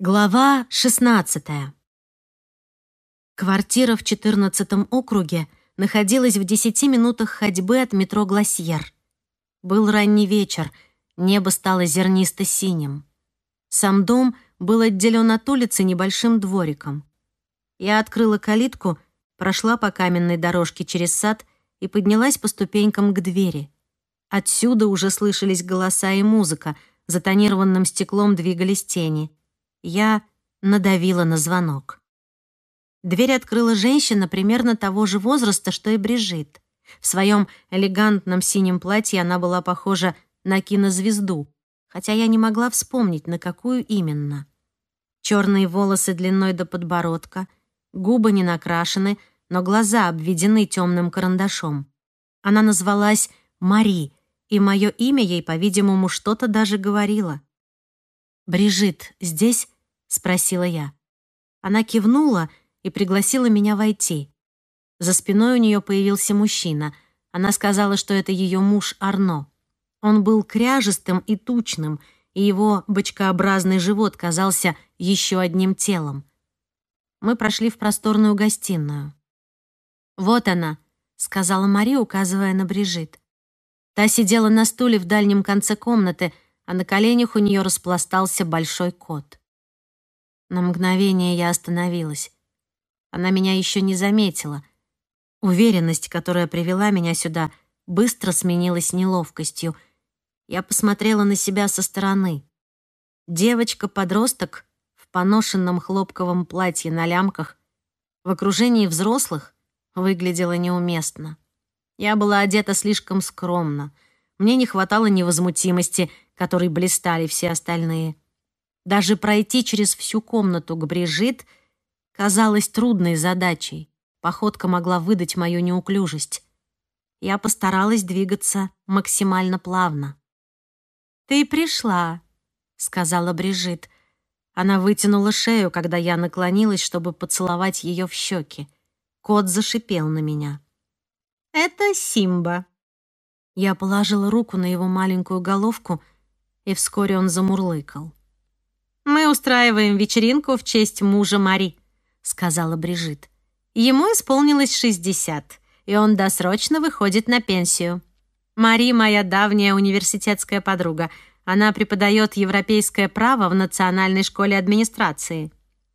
Глава 16. Квартира в 14-м округе находилась в 10 минутах ходьбы от метро «Гласьер». Был ранний вечер, небо стало зернисто-синим. Сам дом был отделен от улицы небольшим двориком. Я открыла калитку, прошла по каменной дорожке через сад и поднялась по ступенькам к двери. Отсюда уже слышались голоса и музыка, за тонированным стеклом двигались тени. Я надавила на звонок. Дверь открыла женщина примерно того же возраста, что и Брижит. В своем элегантном синем платье она была похожа на кинозвезду, хотя я не могла вспомнить, на какую именно. Черные волосы длиной до подбородка, губы не накрашены, но глаза обведены темным карандашом. Она назвалась Мари, и мое имя ей, по-видимому, что-то даже говорило. «Брижит здесь?» — спросила я. Она кивнула и пригласила меня войти. За спиной у нее появился мужчина. Она сказала, что это ее муж Арно. Он был кряжестым и тучным, и его бочкообразный живот казался еще одним телом. Мы прошли в просторную гостиную. «Вот она», — сказала Мари, указывая на Брижит. Та сидела на стуле в дальнем конце комнаты, а на коленях у нее распластался большой кот. На мгновение я остановилась. Она меня еще не заметила. Уверенность, которая привела меня сюда, быстро сменилась неловкостью. Я посмотрела на себя со стороны. Девочка-подросток в поношенном хлопковом платье на лямках в окружении взрослых выглядела неуместно. Я была одета слишком скромно. Мне не хватало невозмутимости, которой блистали все остальные. Даже пройти через всю комнату к Брижит казалось трудной задачей. Походка могла выдать мою неуклюжесть. Я постаралась двигаться максимально плавно. «Ты пришла», — сказала Брижит. Она вытянула шею, когда я наклонилась, чтобы поцеловать ее в щеки. Кот зашипел на меня. «Это Симба». Я положила руку на его маленькую головку, и вскоре он замурлыкал. «Мы устраиваем вечеринку в честь мужа Мари», — сказала Брижит. «Ему исполнилось 60, и он досрочно выходит на пенсию. Мари — моя давняя университетская подруга. Она преподает европейское право в Национальной школе администрации».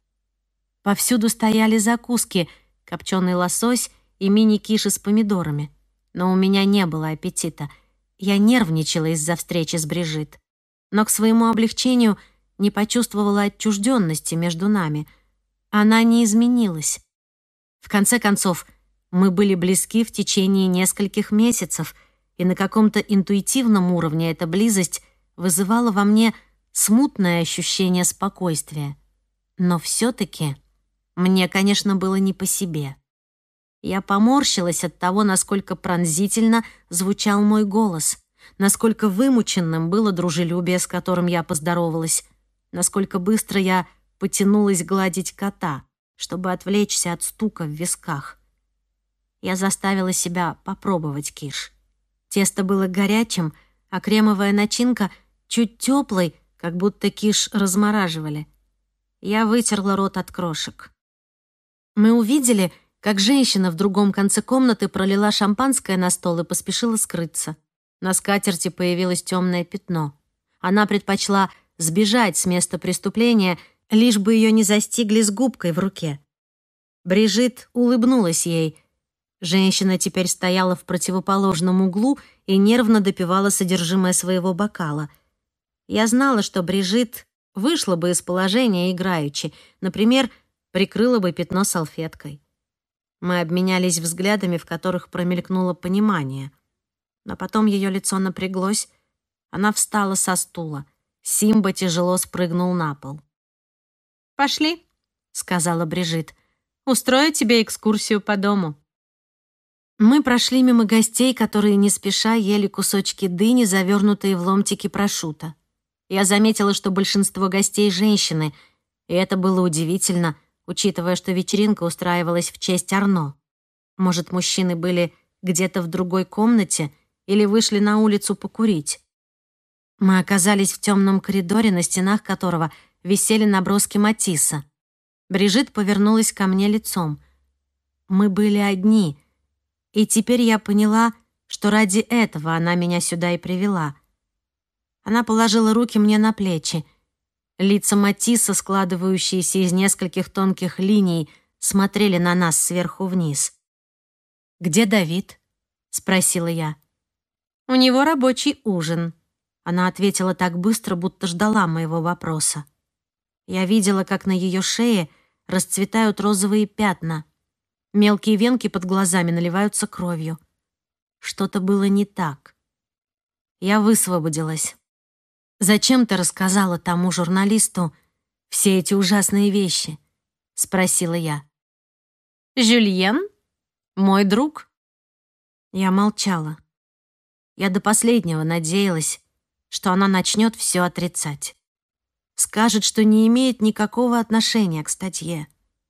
Повсюду стояли закуски, копченый лосось и мини-киши с помидорами. Но у меня не было аппетита. Я нервничала из-за встречи с Брижит. Но к своему облегчению не почувствовала отчужденности между нами. Она не изменилась. В конце концов, мы были близки в течение нескольких месяцев, и на каком-то интуитивном уровне эта близость вызывала во мне смутное ощущение спокойствия. Но все-таки мне, конечно, было не по себе. Я поморщилась от того, насколько пронзительно звучал мой голос, насколько вымученным было дружелюбие, с которым я поздоровалась, насколько быстро я потянулась гладить кота, чтобы отвлечься от стука в висках. Я заставила себя попробовать киш. Тесто было горячим, а кремовая начинка чуть теплой, как будто киш размораживали. Я вытерла рот от крошек. Мы увидели, как женщина в другом конце комнаты пролила шампанское на стол и поспешила скрыться. На скатерти появилось темное пятно. Она предпочла сбежать с места преступления, лишь бы ее не застигли с губкой в руке. Брижит улыбнулась ей. Женщина теперь стояла в противоположном углу и нервно допивала содержимое своего бокала. Я знала, что Брижит вышла бы из положения играючи, например, прикрыла бы пятно салфеткой. Мы обменялись взглядами, в которых промелькнуло понимание. Но потом ее лицо напряглось. Она встала со стула. Симба тяжело спрыгнул на пол. «Пошли», — сказала Брижит. «Устрою тебе экскурсию по дому». Мы прошли мимо гостей, которые не спеша ели кусочки дыни, завернутые в ломтики прошутто. Я заметила, что большинство гостей — женщины, и это было удивительно, учитывая, что вечеринка устраивалась в честь Арно. Может, мужчины были где-то в другой комнате или вышли на улицу покурить. Мы оказались в темном коридоре, на стенах которого висели наброски Матисса. Брижит повернулась ко мне лицом. Мы были одни, и теперь я поняла, что ради этого она меня сюда и привела. Она положила руки мне на плечи. Лица Матисса, складывающиеся из нескольких тонких линий, смотрели на нас сверху вниз. «Где Давид?» — спросила я. «У него рабочий ужин», — она ответила так быстро, будто ждала моего вопроса. Я видела, как на ее шее расцветают розовые пятна. Мелкие венки под глазами наливаются кровью. Что-то было не так. Я высвободилась. «Зачем ты рассказала тому журналисту все эти ужасные вещи?» — спросила я. «Жюльен? Мой друг?» Я молчала. Я до последнего надеялась, что она начнет все отрицать. Скажет, что не имеет никакого отношения к статье.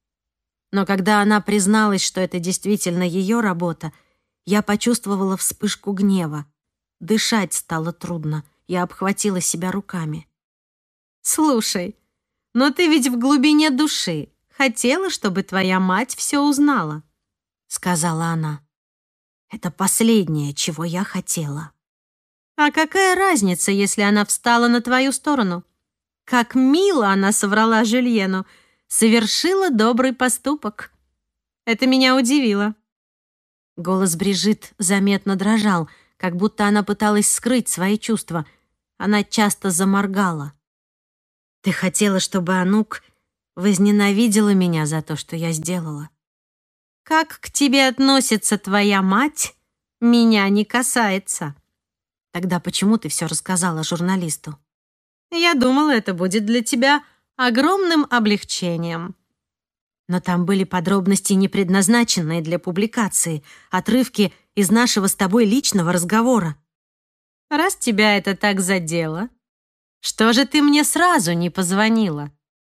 Но когда она призналась, что это действительно ее работа, я почувствовала вспышку гнева. Дышать стало трудно. Я обхватила себя руками. «Слушай, но ты ведь в глубине души хотела, чтобы твоя мать все узнала», — сказала она. «Это последнее, чего я хотела». «А какая разница, если она встала на твою сторону? Как мило она соврала Жюльену, совершила добрый поступок. Это меня удивило». Голос Брижит заметно дрожал, как будто она пыталась скрыть свои чувства. Она часто заморгала. «Ты хотела, чтобы Анук возненавидела меня за то, что я сделала?» «Как к тебе относится твоя мать, меня не касается». «Тогда почему ты все рассказала журналисту?» «Я думала, это будет для тебя огромным облегчением». «Но там были подробности, не предназначенные для публикации, отрывки из нашего с тобой личного разговора». «Раз тебя это так задело, что же ты мне сразу не позвонила?»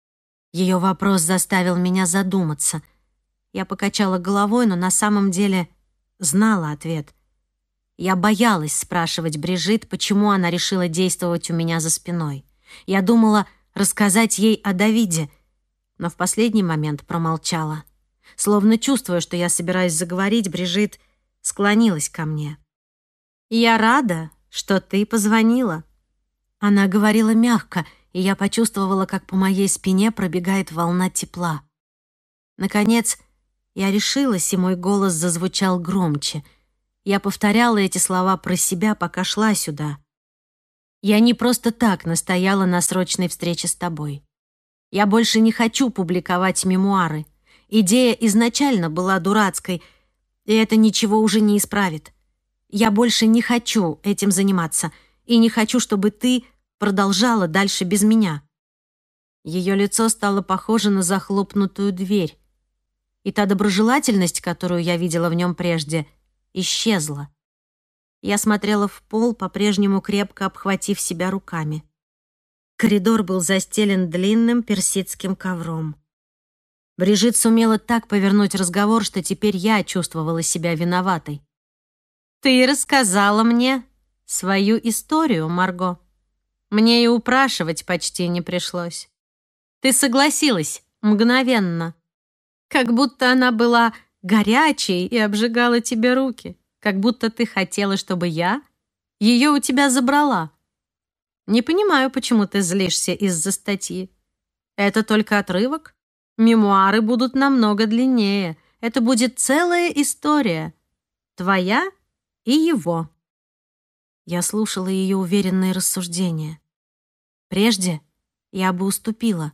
Ее вопрос заставил меня задуматься. Я покачала головой, но на самом деле знала ответ. Я боялась спрашивать Брижит, почему она решила действовать у меня за спиной. Я думала рассказать ей о Давиде, но в последний момент промолчала. Словно чувствуя, что я собираюсь заговорить, Брижит склонилась ко мне. «Я рада, что ты позвонила». Она говорила мягко, и я почувствовала, как по моей спине пробегает волна тепла. Наконец, я решилась, и мой голос зазвучал громче. Я повторяла эти слова про себя, пока шла сюда. «Я не просто так настояла на срочной встрече с тобой. Я больше не хочу публиковать мемуары. Идея изначально была дурацкой, и это ничего уже не исправит. Я больше не хочу этим заниматься, и не хочу, чтобы ты продолжала дальше без меня». Ее лицо стало похоже на захлопнутую дверь, и та доброжелательность, которую я видела в нем прежде, исчезла. Я смотрела в пол, по-прежнему крепко обхватив себя руками. Коридор был застелен длинным персидским ковром. Брижит сумела так повернуть разговор, что теперь я чувствовала себя виноватой. «Ты рассказала мне свою историю, Марго. Мне и упрашивать почти не пришлось. Ты согласилась мгновенно. Как будто она была горячей и обжигала тебе руки. Как будто ты хотела, чтобы я ее у тебя забрала. Не понимаю, почему ты злишься из-за статьи. Это только отрывок. Мемуары будут намного длиннее. Это будет целая история. Твоя и его». Я слушала ее уверенные рассуждения. Прежде я бы уступила.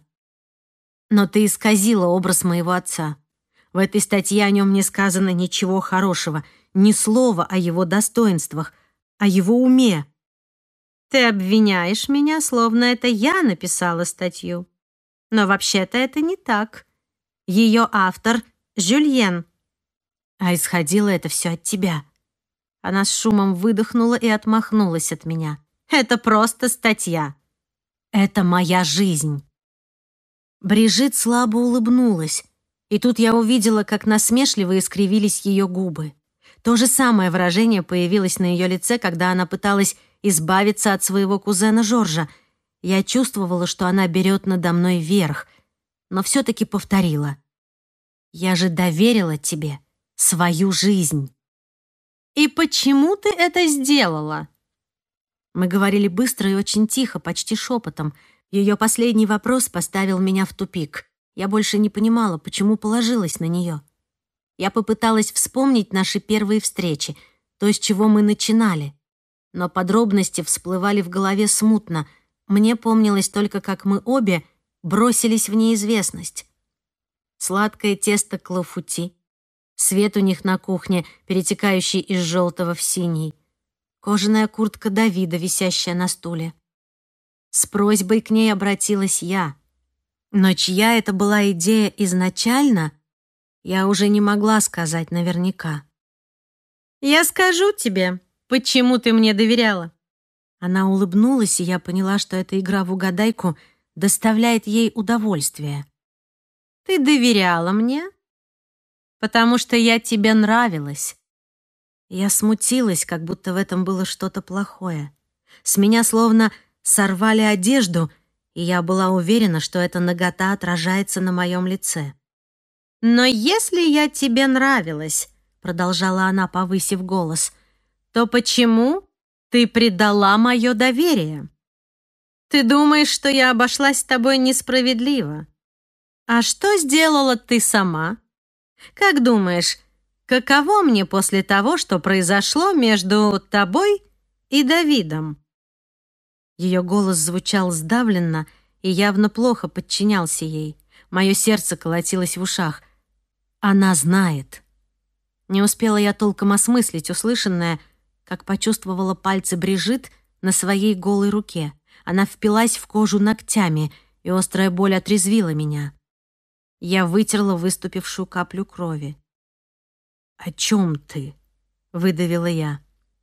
Но ты исказила образ моего отца. В этой статье о нем не сказано ничего хорошего, ни слова о его достоинствах, о его уме. Ты обвиняешь меня, словно это я написала статью. Но вообще-то это не так. Ее автор — Жюльен. А исходило это все от тебя. Она с шумом выдохнула и отмахнулась от меня. Это просто статья. Это моя жизнь. Брижит слабо улыбнулась, и тут я увидела, как насмешливо искривились ее губы. То же самое выражение появилось на ее лице, когда она пыталась избавиться от своего кузена Жоржа. Я чувствовала, что она берет надо мной верх, но все-таки повторила. «Я же доверила тебе свою жизнь». «И почему ты это сделала?» Мы говорили быстро и очень тихо, почти шепотом. Ее последний вопрос поставил меня в тупик. Я больше не понимала, почему положилась на нее. Я попыталась вспомнить наши первые встречи, то, с чего мы начинали. Но подробности всплывали в голове смутно. Мне помнилось только, как мы обе бросились в неизвестность. Сладкое тесто клафути, свет у них на кухне, перетекающий из желтого в синий, кожаная куртка Давида, висящая на стуле. С просьбой к ней обратилась я. Но чья это была идея изначально, я уже не могла сказать наверняка. «Я скажу тебе, почему ты мне доверяла». Она улыбнулась, и я поняла, что эта игра в угадайку доставляет ей удовольствие. «Ты доверяла мне, потому что я тебе нравилась». Я смутилась, как будто в этом было что-то плохое. С меня словно сорвали одежду, и я была уверена, что эта нагота отражается на моем лице. «Но если я тебе нравилась», — продолжала она, повысив голос, «то почему ты предала мое доверие? Ты думаешь, что я обошлась с тобой несправедливо? А что сделала ты сама? Как думаешь, каково мне после того, что произошло между тобой и Давидом?» Ее голос звучал сдавленно и явно плохо подчинялся ей. Мое сердце колотилось в ушах. Она знает. Не успела я толком осмыслить услышанное, как почувствовала пальцы Брижит на своей голой руке. Она впилась в кожу ногтями, и острая боль отрезвила меня. Я вытерла выступившую каплю крови. «О чем ты?» — выдавила я.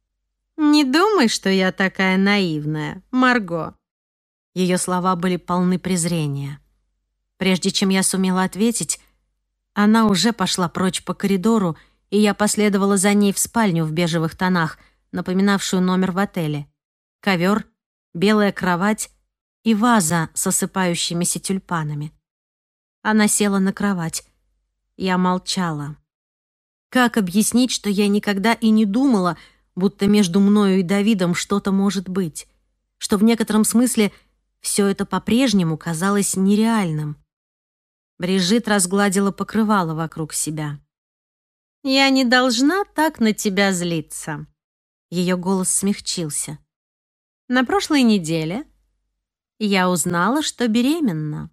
«Не думай, что я такая наивная, Марго». Ее слова были полны презрения. Прежде чем я сумела ответить, она уже пошла прочь по коридору, и я последовала за ней в спальню в бежевых тонах, напоминавшую номер в отеле. Ковер, белая кровать и ваза с осыпающимися тюльпанами. Она села на кровать. Я молчала. Как объяснить, что я никогда и не думала, будто между мною и Давидом что-то может быть, что в некотором смысле все это по-прежнему казалось нереальным? Брижит разгладила покрывало вокруг себя. «Я не должна так на тебя злиться». Ее голос смягчился. «На прошлой неделе я узнала, что беременна».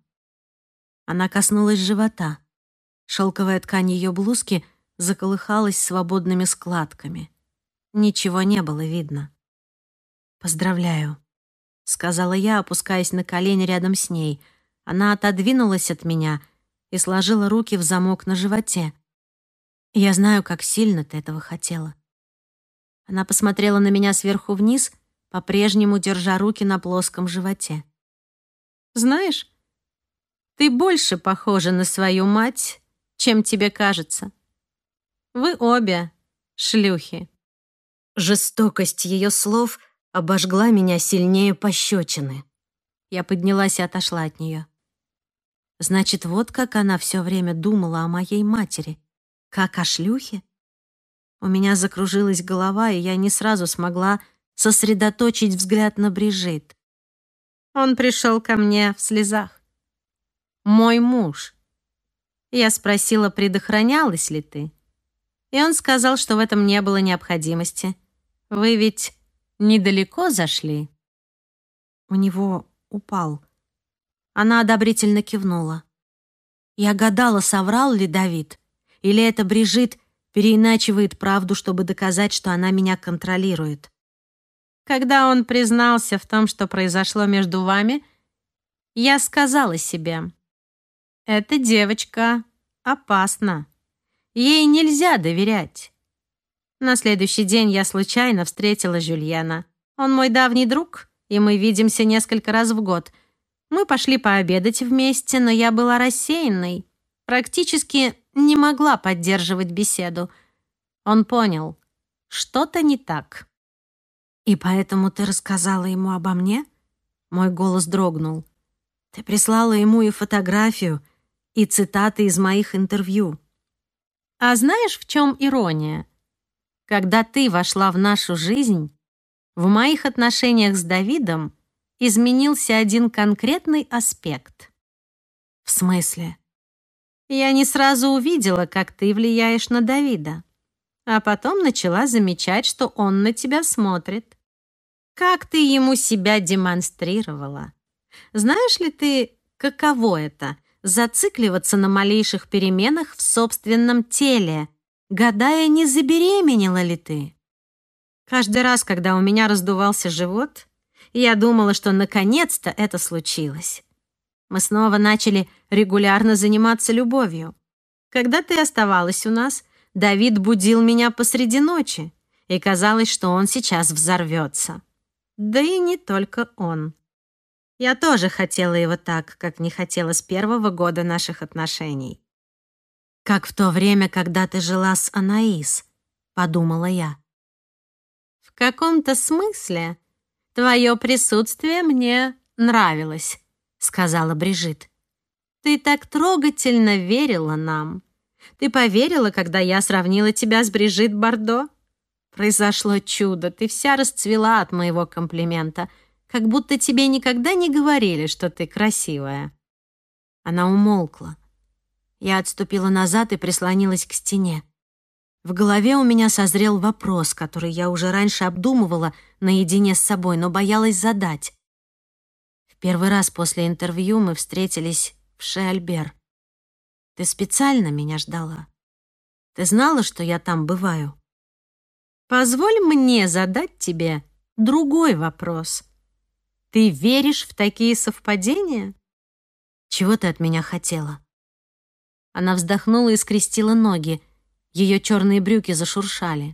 Она коснулась живота. Шелковая ткань ее блузки заколыхалась свободными складками. Ничего не было видно. «Поздравляю», — сказала я, опускаясь на колени рядом с ней. Она отодвинулась от меня и сложила руки в замок на животе. «Я знаю, как сильно ты этого хотела». Она посмотрела на меня сверху вниз, по-прежнему держа руки на плоском животе. «Знаешь, ты больше похожа на свою мать, чем тебе кажется. Вы обе шлюхи». Жестокость ее слов обожгла меня сильнее пощечины. Я поднялась и отошла от нее. Значит, вот как она все время думала о моей матери. Как о шлюхе? У меня закружилась голова, и я не сразу смогла сосредоточить взгляд на Брижит. Он пришел ко мне в слезах. Мой муж. Я спросила, предохранялась ли ты? И он сказал, что в этом не было необходимости. Вы ведь недалеко зашли? У него упал. Она одобрительно кивнула. Я гадала, соврал ли Давид, или это Брижит переиначивает правду, чтобы доказать, что она меня контролирует. Когда он признался в том, что произошло между вами, я сказала себе: «Эта девочка опасна. Ей нельзя доверять». На следующий день я случайно встретила Жюльена. Он мой давний друг, и мы видимся несколько раз в год. Мы пошли пообедать вместе, но я была рассеянной, практически не могла поддерживать беседу. Он понял, что-то не так. «И поэтому ты рассказала ему обо мне?» Мой голос дрогнул. Ты прислала ему и фотографию, и цитаты из моих интервью. А знаешь, в чем ирония? Когда ты вошла в нашу жизнь, в моих отношениях с Давидом изменился один конкретный аспект. В смысле? Я не сразу увидела, как ты влияешь на Давида, а потом начала замечать, что он на тебя смотрит. Как ты ему себя демонстрировала? Знаешь ли ты, каково это — зацикливаться на малейших переменах в собственном теле, гадая, не забеременела ли ты? Каждый раз, когда у меня раздувался живот, я думала, что наконец-то это случилось. Мы снова начали регулярно заниматься любовью. Когда ты оставалась у нас, Давид будил меня посреди ночи, и казалось, что он сейчас взорвется. Да и не только он. Я тоже хотела его так, как не хотела с первого года наших отношений. «Как в то время, когда ты жила с Анаис», — подумала я. «В каком-то смысле твое присутствие мне нравилось», — сказала Брижит. «Ты так трогательно верила нам. Ты поверила, когда я сравнила тебя с Брижит Бардо? Произошло чудо, ты вся расцвела от моего комплимента, как будто тебе никогда не говорили, что ты красивая». Она умолкла. Я отступила назад и прислонилась к стене. В голове у меня созрел вопрос, который я уже раньше обдумывала наедине с собой, но боялась задать. В первый раз после интервью мы встретились в Ше-Альбер. Ты специально меня ждала? Ты знала, что я там бываю? Позволь мне задать тебе другой вопрос. Ты веришь в такие совпадения? Чего ты от меня хотела? Она вздохнула и скрестила ноги. Ее черные брюки зашуршали.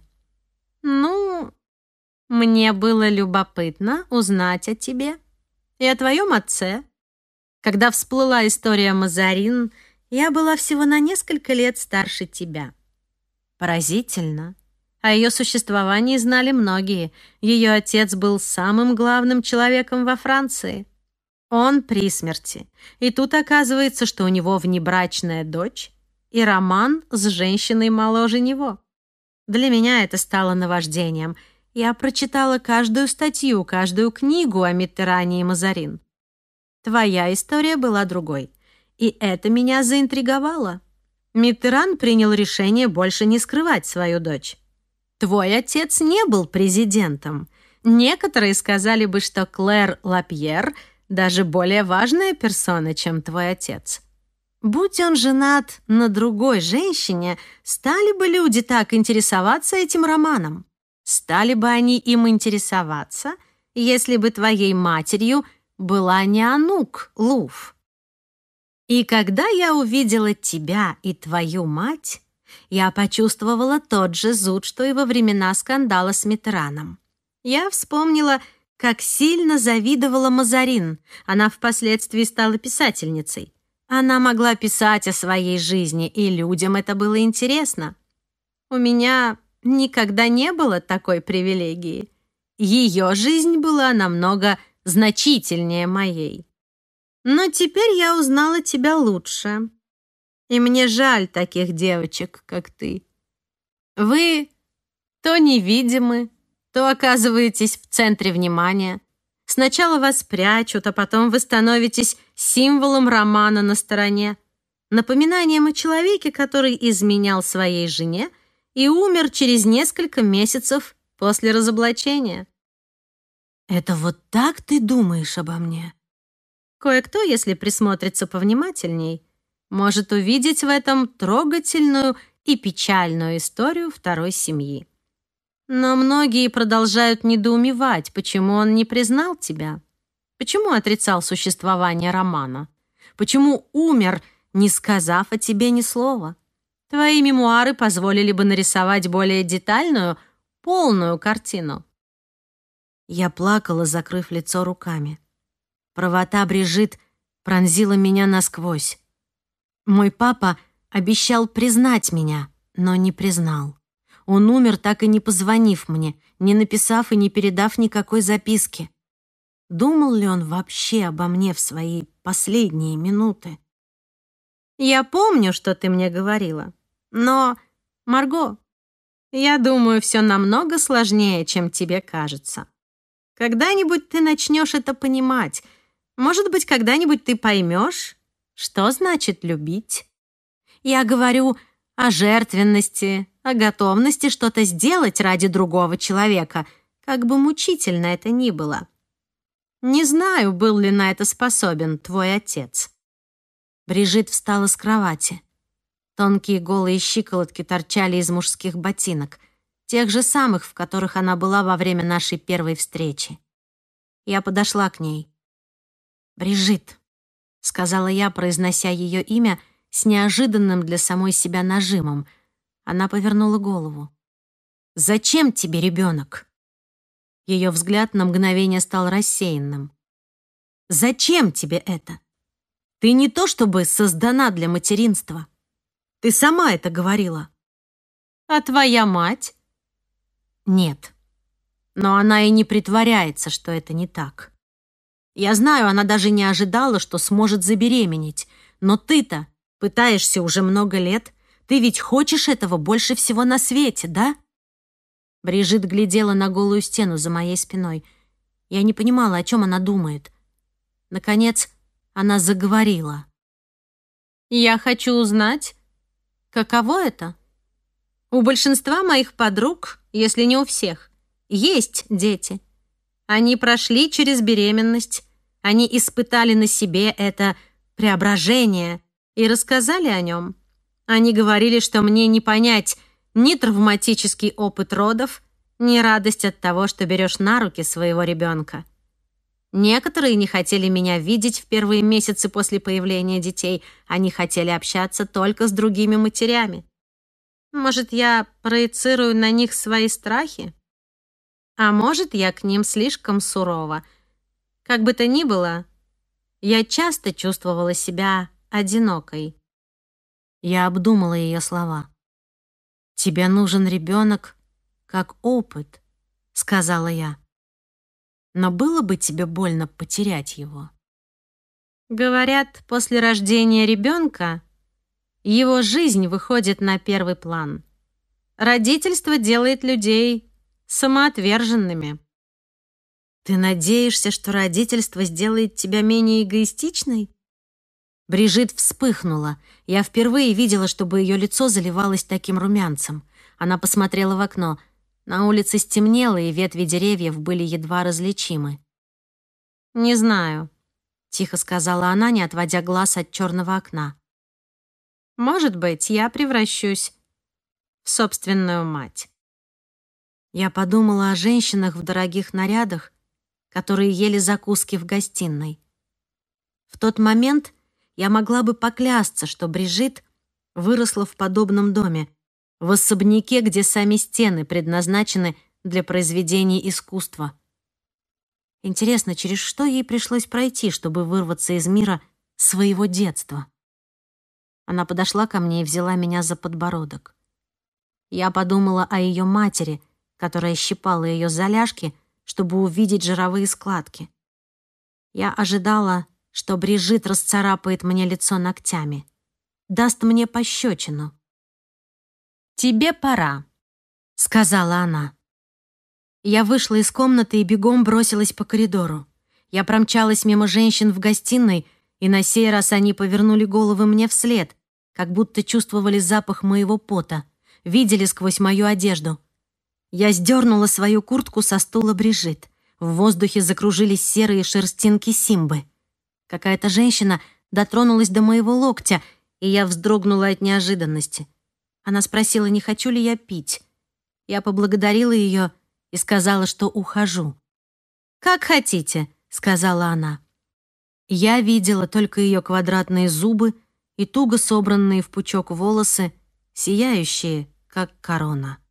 Ну, мне было любопытно узнать о тебе и о твоем отце. Когда всплыла история Мазарин, я была всего на несколько лет старше тебя. Поразительно. О ее существовании знали многие. Ее отец был самым главным человеком во Франции. Он при смерти. И тут оказывается, что у него внебрачная дочь и роман с женщиной моложе него. Для меня это стало наваждением. Я прочитала каждую статью, каждую книгу о Миттеране и Мазарин. Твоя история была другой. И это меня заинтриговало. Миттеран принял решение больше не скрывать свою дочь. Твой отец не был президентом. Некоторые сказали бы, что Клэр Лапьер даже более важная персона, чем твой отец. Будь он женат на другой женщине, стали бы люди так интересоваться этим романом? Стали бы они им интересоваться, если бы твоей матерью была не Анук Луф? И когда я увидела тебя и твою мать, я почувствовала тот же зуд, что и во времена скандала с Миттераном. Я вспомнила, как сильно завидовала Мазарин. Она впоследствии стала писательницей. Она могла писать о своей жизни, и людям это было интересно. У меня никогда не было такой привилегии. Ее жизнь была намного значительнее моей. Но теперь я узнала тебя лучше. И мне жаль таких девочек, как ты. Вы то невидимы, то оказываетесь в центре внимания. Сначала вас прячут, а потом вы становитесь символом романа на стороне, напоминанием о человеке, который изменял своей жене и умер через несколько месяцев после разоблачения. Это вот так ты думаешь обо мне? Кое-кто, если присмотрится повнимательней, может увидеть в этом трогательную и печальную историю второй семьи. Но многие продолжают недоумевать, почему он не признал тебя, почему отрицал существование романа, почему умер, не сказав о тебе ни слова. Твои мемуары позволили бы нарисовать более детальную, полную картину. Я плакала, закрыв лицо руками. Правота Брижит пронзила меня насквозь. Мой папа обещал признать меня, но не признал. Он умер, так и не позвонив мне, не написав и не передав никакой записки. Думал ли он вообще обо мне в свои последние минуты? «Я помню, что ты мне говорила, но, Марго, я думаю, все намного сложнее, чем тебе кажется. Когда-нибудь ты начнешь это понимать. Может быть, когда-нибудь ты поймешь, что значит любить. Я говорю о жертвенности, о готовности что-то сделать ради другого человека, как бы мучительно это ни было. Не знаю, был ли на это способен твой отец». Брижит встала с кровати. Тонкие голые щиколотки торчали из мужских ботинок, тех же самых, в которых она была во время нашей первой встречи. Я подошла к ней. «Брижит», — сказала я, произнося ее имя с неожиданным для самой себя нажимом. Она повернула голову. «Зачем тебе ребенок?» Ее взгляд на мгновение стал рассеянным. «Зачем тебе это? Ты не то чтобы создана для материнства. Ты сама это говорила». «А твоя мать?» «Нет. Но она и не притворяется, что это не так. Я знаю, она даже не ожидала, что сможет забеременеть. Но ты-то пытаешься уже много лет. Ты ведь хочешь этого больше всего на свете, да?» Брижит глядела на голую стену за моей спиной. Я не понимала, о чем она думает. Наконец, она заговорила. «Я хочу узнать, каково это? У большинства моих подруг, если не у всех, есть дети. Они прошли через беременность, они испытали на себе это преображение и рассказали о нем. Они говорили, что мне не понять ни травматический опыт родов, ни радость от того, что берешь на руки своего ребенка. Некоторые не хотели меня видеть в первые месяцы после появления детей. Они хотели общаться только с другими матерями. Может, я проецирую на них свои страхи? А может, я к ним слишком сурова. Как бы то ни было, я часто чувствовала себя одинокой». Я обдумала ее слова. «Тебе нужен ребенок как опыт», — сказала я. «Но было бы тебе больно потерять его?» «Говорят, после рождения ребенка его жизнь выходит на первый план. Родительство делает людей самоотверженными». «Ты надеешься, что родительство сделает тебя менее эгоистичной?» Брижит вспыхнула. Я впервые видела, чтобы ее лицо заливалось таким румянцем. Она посмотрела в окно. На улице стемнело, и ветви деревьев были едва различимы. «Не знаю», — тихо сказала она, не отводя глаз от черного окна. «Может быть, я превращусь в собственную мать». Я подумала о женщинах в дорогих нарядах, которые ели закуски в гостиной. В тот момент я могла бы поклясться, что Брижит выросла в подобном доме, в особняке, где сами стены предназначены для произведений искусства. Интересно, через что ей пришлось пройти, чтобы вырваться из мира своего детства? Она подошла ко мне и взяла меня за подбородок. Я подумала о ее матери, которая щипала ее за ляжки, чтобы увидеть жировые складки. Я ожидала, что Брижит расцарапает мне лицо ногтями, даст мне пощечину. «Тебе пора», — сказала она. Я вышла из комнаты и бегом бросилась по коридору. Я промчалась мимо женщин в гостиной, и на сей раз они повернули головы мне вслед, как будто чувствовали запах моего пота, видели сквозь мою одежду. Я сдернула свою куртку со стула Брижит. В воздухе закружились серые шерстинки Симбы. Какая-то женщина дотронулась до моего локтя, и я вздрогнула от неожиданности. Она спросила, не хочу ли я пить. Я поблагодарила ее и сказала, что ухожу. «Как хотите», — сказала она. Я видела только ее квадратные зубы и туго собранные в пучок волосы, сияющие, как корона.